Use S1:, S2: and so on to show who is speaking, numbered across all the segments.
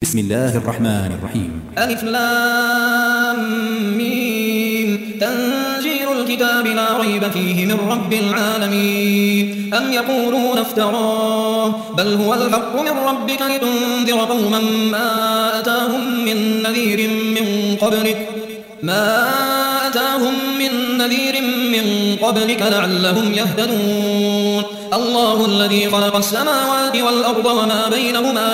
S1: بسم الله الرحمن الرحيم.
S2: ألف لام ميم. تنزيل الكتاب لا ريب فيه من رب العالمين. أم يقولون افتراه بل هو الحق من ربك لتنذر قوما ما أتاهم من نذير من قبلك لعلهم يهتدون. الله الذي خلق السماوات والأرض وما بينهما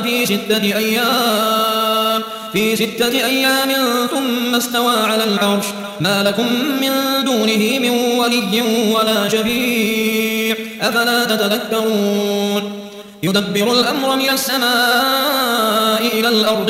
S2: في ستة أيام ثم استوى على العرش ما لكم من دونه من ولي ولا شفيع أفلا تتذكرون. يدبر الأمر من السماء إلى الأرض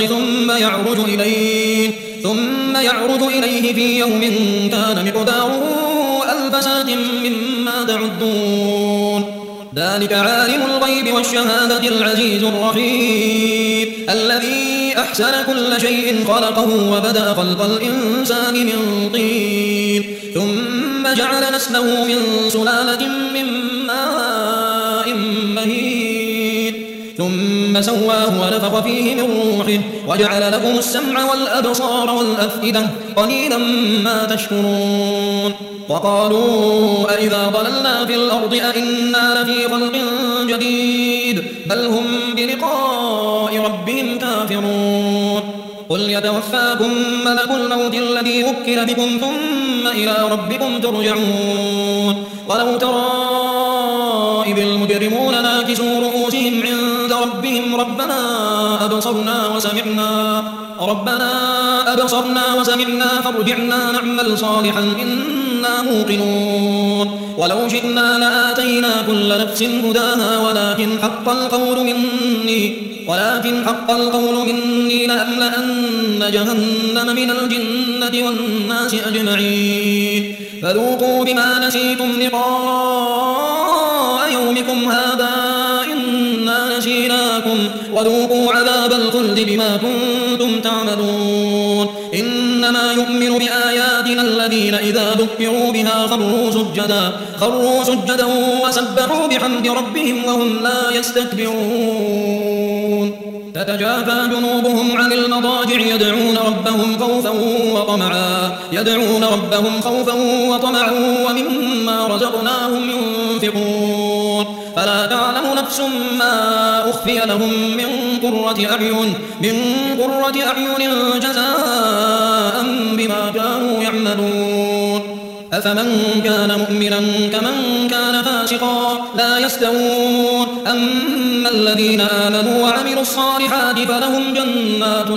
S2: ثم يعرج إليه في يوم كان مقداره 1000 سنة مما تعدون. ذلك عالم الغيب والشهادة العزيز الرحيم الذي أحسن كل شيء خلقه وبدأ خلق الإنسان من طين ثم جعل نسله من سلالة من ماء مهين ثم سواه ونفخ فيه من روحه وجعل لكم السمع والأبصار والأفئدة قليلا ما تشكرون. وقالوا أئذا ضللنا في الأرض أئنا لفي خلق جديد بل هم بلقاء ربهم كافرون. قل يتوفاكم ملك الموت الذي وكل بكم ثم إلى ربكم ترجعون. ولو ترى إذ المجرمون ناكسوا رؤوسهم عند ربهم ربنا أبصرنا وسمعنا فارجعنا نعمل صالحا إنا موقنون. ولو شئنا لآتينا كل نفس هداها ولكن حق القول مني لأملأن جهنم من الجنة والناس أجمعين. فذوقوا بما نسيتم لقاء يومكم هذا إنا نسيناكم وذوقوا عذاب الخلد بما كنتم تعملون. إنما يؤمن بآياتنا الذين إذا ذكروا بها خروا سجدا وسبحوا بحمد ربهم وهم لا يستكبرون. تتجافى جنوبهم عن المضاجع يدعون ربهم خوفا وطمعا ومما رزقناهم ينفقون. فلا تعلم نفس ما أخفي لهم من قرة أعين جزاء بما كانوا يعملون. أفمن كان مؤمنا كمن كان فاسقا لا يستوون. أما الذين آمنوا وعملوا الصالحات فلهم جنات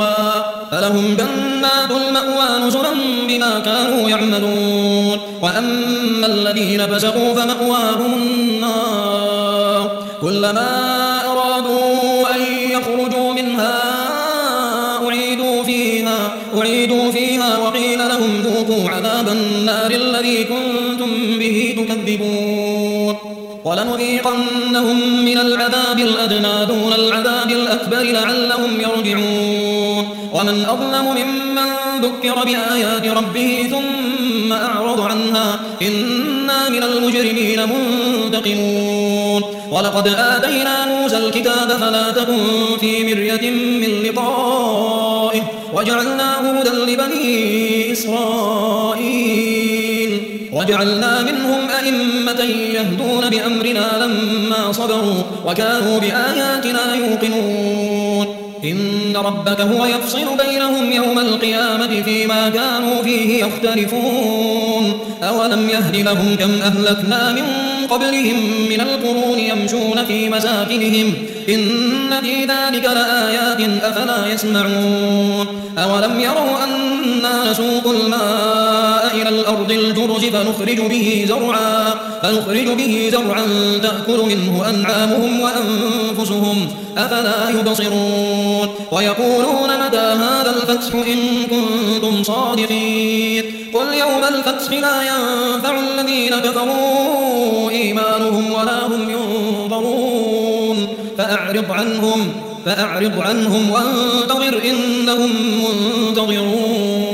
S2: المأوى نزلا بما كانوا يعملون. وأما الذين فسقوا فمأواهم النار كلما أرادوا أن يخرجوا منها أعيدوا فيها وقيل لهم ذوقوا عذاب النار الذي كنتم به تكذبون. ولنذيقنهم من العذاب الأدنى دون العذاب الأكبر لعلهم يرجعون. ومن أظلم ممن ذكر بآيات ربه ثم أعرض عنها إنا من المجرمين منتقمون. ولقد آتينا موسى الكتاب فلا تكن في مرية من لقائه وجعلناه هدى لبني إسرائيل وجعلنا منهم أئمة يهدون بأمرنا لما صبروا وكانوا بآياتنا يوقنون. إن ربك هو يفصل بينهم يوم القيامة فيما كانوا فيه يختلفون. أولم يهد لهم كم أهلكنا من قبلهم من القرون يمشون في مساكنهم إن في ذلك لآيات أفلا يسمعون. أولم يروا أنا نسوق الماء إلى الأرض الجرز فنخرج به زرعا تأكل منه أنعامهم وأنفسهم أفلا يبصرون. ويقولون متى هذا الفتح إن كنتم صادقين. قل يوم الفتح لا ينفع الذين كفروا إيمانهم ولا هم ينظرون. فأعرض عنهم وانتظر إنهم منتظرون.